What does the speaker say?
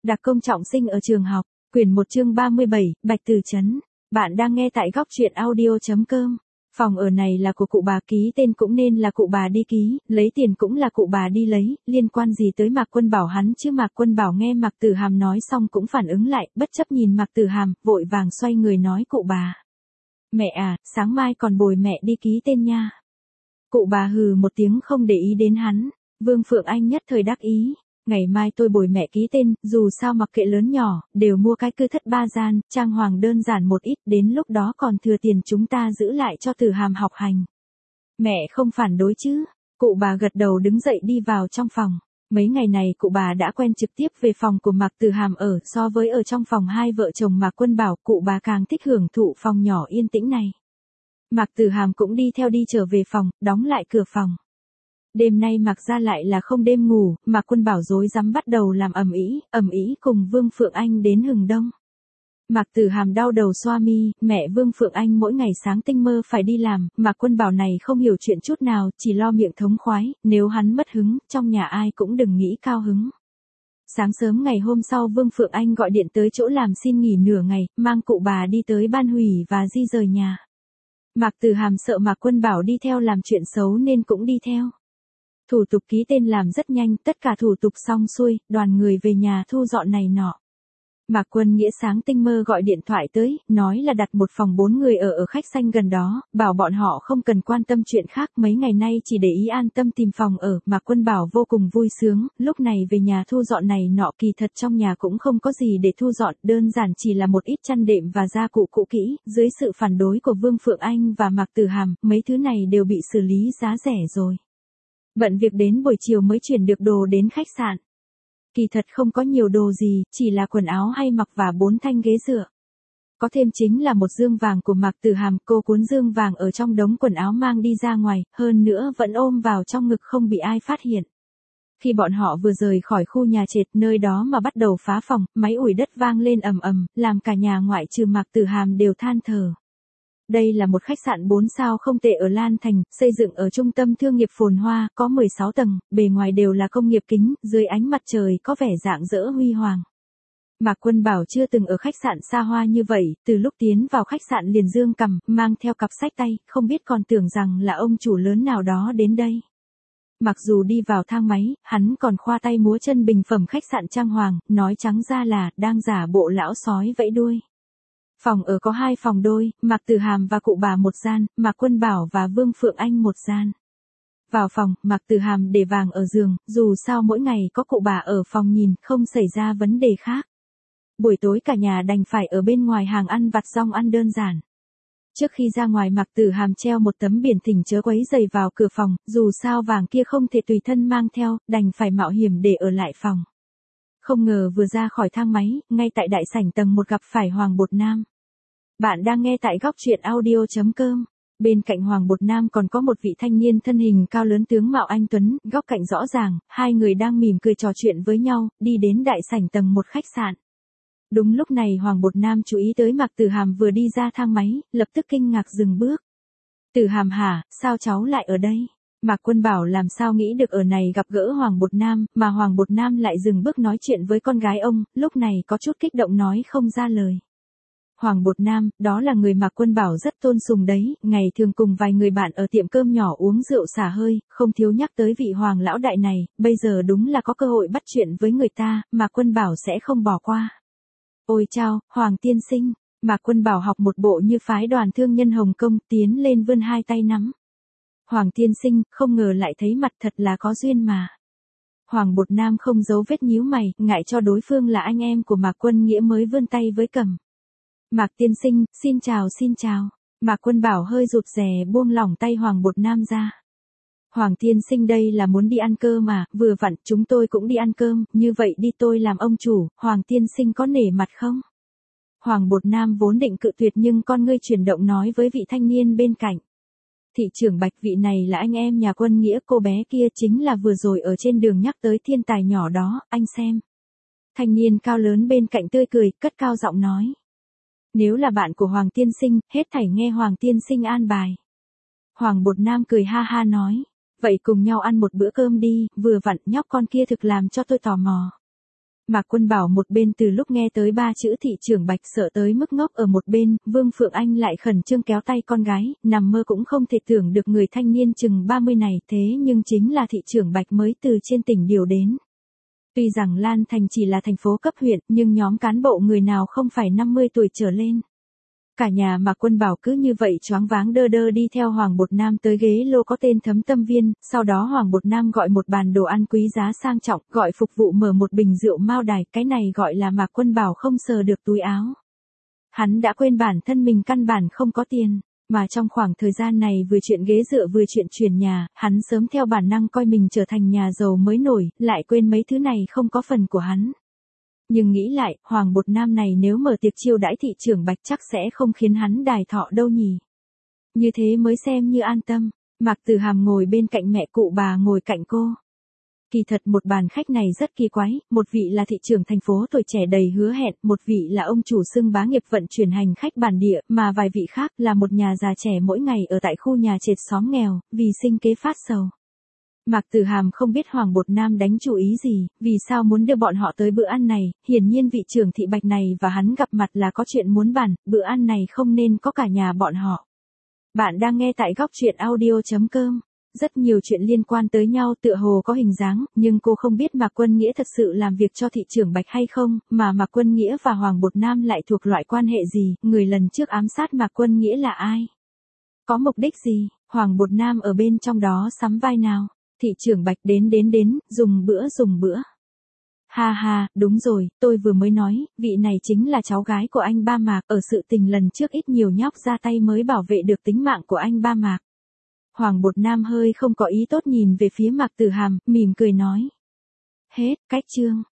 Đặc công trọng sinh ở trường học, quyển 1 chương 37, Bạch Từ Trấn. Bạn đang nghe tại góc truyện audio.com. Phòng ở này là của cụ bà, ký tên cũng nên là cụ bà đi ký, lấy tiền cũng là cụ bà đi lấy, liên quan gì tới Mạc Quân Bảo hắn chứ? Mạc Quân Bảo nghe Mạc Tử Hàm nói xong cũng phản ứng lại, bất chấp nhìn Mạc Tử Hàm, vội vàng xoay người nói cụ bà. Mẹ à, sáng mai còn bồi mẹ đi ký tên nha. Cụ bà hừ một tiếng không để ý đến hắn. Vương Phượng Anh nhất thời đắc ý. Ngày mai tôi bồi mẹ ký tên, dù sao mặc kệ lớn nhỏ, đều mua cái cư thất 3 gian, trang hoàng đơn giản một ít, đến lúc đó còn thừa tiền chúng ta giữ lại cho Tử Hàm học hành. Mẹ không phản đối chứ? Cụ bà gật đầu đứng dậy đi vào trong phòng. Mấy ngày này cụ bà đã quen trực tiếp về phòng của Mạc Tử Hàm ở, so với ở trong phòng hai vợ chồng Mạc Quân Bảo, cụ bà càng thích hưởng thụ phòng nhỏ yên tĩnh này. Mạc Tử Hàm cũng đi theo đi trở về phòng, đóng lại cửa phòng. Đêm nay Mạc gia lại là không đêm ngủ, Mạc Quân Bảo rối rắm bắt đầu làm ầm ĩ cùng Vương Phượng Anh đến hừng đông. Mạc Tử Hàm đau đầu xoa mi, mẹ Vương Phượng Anh mỗi ngày sáng tinh mơ phải đi làm, Mạc Quân Bảo này không hiểu chuyện chút nào, chỉ lo miệng thống khoái, nếu hắn mất hứng, trong nhà ai cũng đừng nghĩ cao hứng. Sáng sớm ngày hôm sau Vương Phượng Anh gọi điện tới chỗ làm xin nghỉ nửa ngày, mang cụ bà đi tới ban hủy và di rời nhà. Mạc Tử Hàm sợ Mạc Quân Bảo đi theo làm chuyện xấu nên cũng đi theo. Thủ tục ký tên làm rất nhanh, tất cả thủ tục xong xuôi, đoàn người về nhà thu dọn này nọ. Mạc Quân Nghĩa sáng tinh mơ gọi điện thoại tới, nói là đặt một phòng 4 người ở khách sanh gần đó, bảo bọn họ không cần quan tâm chuyện khác, mấy ngày nay chỉ để ý an tâm tìm phòng ở. Mạc Quân Bảo vô cùng vui sướng, lúc này về nhà thu dọn này nọ, kỳ thật trong nhà cũng không có gì để thu dọn, đơn giản chỉ là một ít chăn đệm và gia cụ cũ kỹ, dưới sự phản đối của Vương Phượng Anh và Mạc Tử Hàm, mấy thứ này đều bị xử lý giá rẻ rồi. Bận việc đến buổi chiều mới chuyển được đồ đến khách sạn. Kỳ thật không có nhiều đồ gì, chỉ là quần áo hay mặc và 4 thanh ghế dựa. Có thêm chính là một dương vàng của Mạc Tử Hàm, cô cuốn dương vàng ở trong đống quần áo mang đi ra ngoài, hơn nữa vẫn ôm vào trong ngực không bị ai phát hiện. Khi bọn họ vừa rời khỏi khu nhà trệt nơi đó mà bắt đầu phá phòng, máy ủi đất vang lên ầm ầm, làm cả nhà ngoại trừ Mạc Tử Hàm đều than thở. Đây là một khách sạn 4 sao không tệ ở Lan Thành, xây dựng ở trung tâm thương nghiệp phồn hoa, có 16 tầng, bề ngoài đều là công nghiệp kính, dưới ánh mặt trời có vẻ rạng rỡ huy hoàng. Mạc Quân Bảo chưa từng ở khách sạn xa hoa như vậy, từ lúc tiến vào khách sạn liền dương cằm, mang theo cặp sách tay, không biết còn tưởng rằng là ông chủ lớn nào đó đến đây. Mặc dù đi vào thang máy, hắn còn khoa tay múa chân bình phẩm khách sạn trang hoàng, nói trắng ra là đang giả bộ lão sói vẫy đuôi. Phòng ở có 2 phòng đôi, Mạc Tử Hàm và cụ bà một gian, Mạc Quân Bảo và Vương Phượng Anh một gian. Vào phòng, Mạc Tử Hàm để vàng ở giường, dù sao mỗi ngày có cụ bà ở phòng nhìn, không xảy ra vấn đề khác. Buổi tối cả nhà đành phải ở bên ngoài hàng ăn vặt rong ăn đơn giản. Trước khi ra ngoài Mạc Tử Hàm treo một tấm biển thỉnh chớ quấy rầy vào cửa phòng, dù sao vàng kia không thể tùy thân mang theo, đành phải mạo hiểm để ở lại phòng. Không ngờ vừa ra khỏi thang máy, ngay tại đại sảnh tầng 1 gặp phải Hoàng Bột Nam. Bạn đang nghe tại góc truyện audio.com. Bên cạnh Hoàng Bột Nam còn có một vị thanh niên thân hình cao lớn tướng mạo anh tuấn, góc cạnh rõ ràng, hai người đang mỉm cười trò chuyện với nhau, đi đến đại sảnh tầng 1 khách sạn. Đúng lúc này Hoàng Bột Nam chú ý tới Mạc Tử Hàm vừa đi ra thang máy, lập tức kinh ngạc dừng bước. Tử Hàm hả, sao cháu lại ở đây? Mạc Quân Bảo làm sao nghĩ được ở này gặp gỡ Hoàng Bột Nam, mà Hoàng Bột Nam lại dừng bước nói chuyện với con gái ông, lúc này có chút kích động nói không ra lời. Hoàng Bột Nam, đó là người Mạc Quân Bảo rất tôn sùng đấy, ngày thường cùng vài người bạn ở tiệm cơm nhỏ uống rượu xả hơi, không thiếu nhắc tới vị Hoàng lão đại này, bây giờ đúng là có cơ hội bắt chuyện với người ta, Mạc Quân Bảo sẽ không bỏ qua. Ôi chao, Hoàng tiên sinh, Mạc Quân Bảo học một bộ như phái đoàn thương nhân Hồng Kông, tiến lên vươn 2 tay nắm. Hoàng tiên sinh, không ngờ lại thấy mặt, thật là có duyên mà. Hoàng Bột Nam không giấu vết nhíu mày, ngại cho đối phương là anh em của Mạc Quân Nghĩa mới vươn tay với cầm. Mạc tiên sinh, xin chào xin chào. Mạc Quân Bảo hơi rụt rè buông lỏng tay Hoàng Bột Nam ra. Hoàng tiên sinh đây là muốn đi ăn cơm mà, vừa vặn chúng tôi cũng đi ăn cơm, như vậy đi tôi làm ông chủ, Hoàng tiên sinh có nể mặt không? Hoàng Bột Nam vốn định cự tuyệt nhưng con ngươi chuyển động nói với vị thanh niên bên cạnh. Thị trưởng Bạch, vị này là anh em nhà Quân Nghĩa, cô bé kia chính là vừa rồi ở trên đường nhắc tới thiên tài nhỏ đó, anh xem. Thanh niên cao lớn bên cạnh tươi cười, cất cao giọng nói. Nếu là bạn của Hoàng tiên sinh, hết thảy nghe Hoàng tiên sinh an bài. Hoàng Bột Nam cười ha ha nói. Vậy cùng nhau ăn một bữa cơm đi, vừa vặn nhóc con kia thực làm cho tôi tò mò. Mạc Quân Bảo một bên từ lúc nghe tới 3 chữ thị trưởng Bạch sợ tới mức ngốc ở một bên, Vương Phượng Anh lại khẩn trương kéo tay con gái, nằm mơ cũng không thể tưởng được người thanh niên chừng 30 này thế nhưng chính là thị trưởng Bạch mới từ trên tỉnh điều đến. Tuy rằng Lan Thành chỉ là thành phố cấp huyện, nhưng nhóm cán bộ người nào không phải 50 tuổi trở lên. Cả nhà Mạc Quân Bảo cứ như vậy choáng váng đơ đơ đi theo Hoàng Bột Nam tới ghế lô có tên Thấm Tâm Viên, sau đó Hoàng Bột Nam gọi một bàn đồ ăn quý giá sang trọng, gọi phục vụ mở một bình rượu Mao Đài, cái này gọi là Mạc Quân Bảo không sờ được túi áo. Hắn đã quên bản thân mình căn bản không có tiền, mà trong khoảng thời gian này vừa chuyện ghế dựa vừa chuyện chuyển nhà, hắn sớm theo bản năng coi mình trở thành nhà giàu mới nổi, lại quên mấy thứ này không có phần của hắn. Nhưng nghĩ lại, Hoàng Bột Nam này nếu mở tiệc chiêu đãi thị trưởng Bạch chắc sẽ không khiến hắn đài thọ đâu nhỉ. Như thế mới xem như an tâm. Mạc Tử Hàm ngồi bên cạnh mẹ, cụ bà ngồi cạnh cô. Kỳ thật một bàn khách này rất kỳ quái, một vị là thị trưởng thành phố tuổi trẻ đầy hứa hẹn, một vị là ông chủ xưng bá nghiệp vận chuyển hành khách bản địa, mà vài vị khác là một nhà già trẻ mỗi ngày ở tại khu nhà trệt xóm nghèo, vì sinh kế phát sầu. Mạc Tử Hàm không biết Hoàng Bột Nam đánh chủ ý gì, vì sao muốn đưa bọn họ tới bữa ăn này, hiển nhiên vị trưởng thị Bạch này và hắn gặp mặt là có chuyện muốn bàn, bữa ăn này không nên có cả nhà bọn họ. Bạn đang nghe tại góc truyện audio.com. Rất nhiều chuyện liên quan tới nhau tựa hồ có hình dáng, nhưng cô không biết Mạc Quân Nghĩa thật sự làm việc cho thị trưởng Bạch hay không, mà Mạc Quân Nghĩa và Hoàng Bột Nam lại thuộc loại quan hệ gì, người lần trước ám sát Mạc Quân Nghĩa là ai? Có mục đích gì, Hoàng Bột Nam ở bên trong đó sắm vai nào? Thị trưởng Bạch đến, dùng bữa. Ha ha, đúng rồi, tôi vừa mới nói, vị này chính là cháu gái của anh ba Mạc, ở sự tình lần trước ít nhiều nhóc ra tay mới bảo vệ được tính mạng của anh ba Mạc. Hoàng Bột Nam hơi không có ý tốt nhìn về phía Mạc Tử Hàm, mỉm cười nói. Hết, cách chương.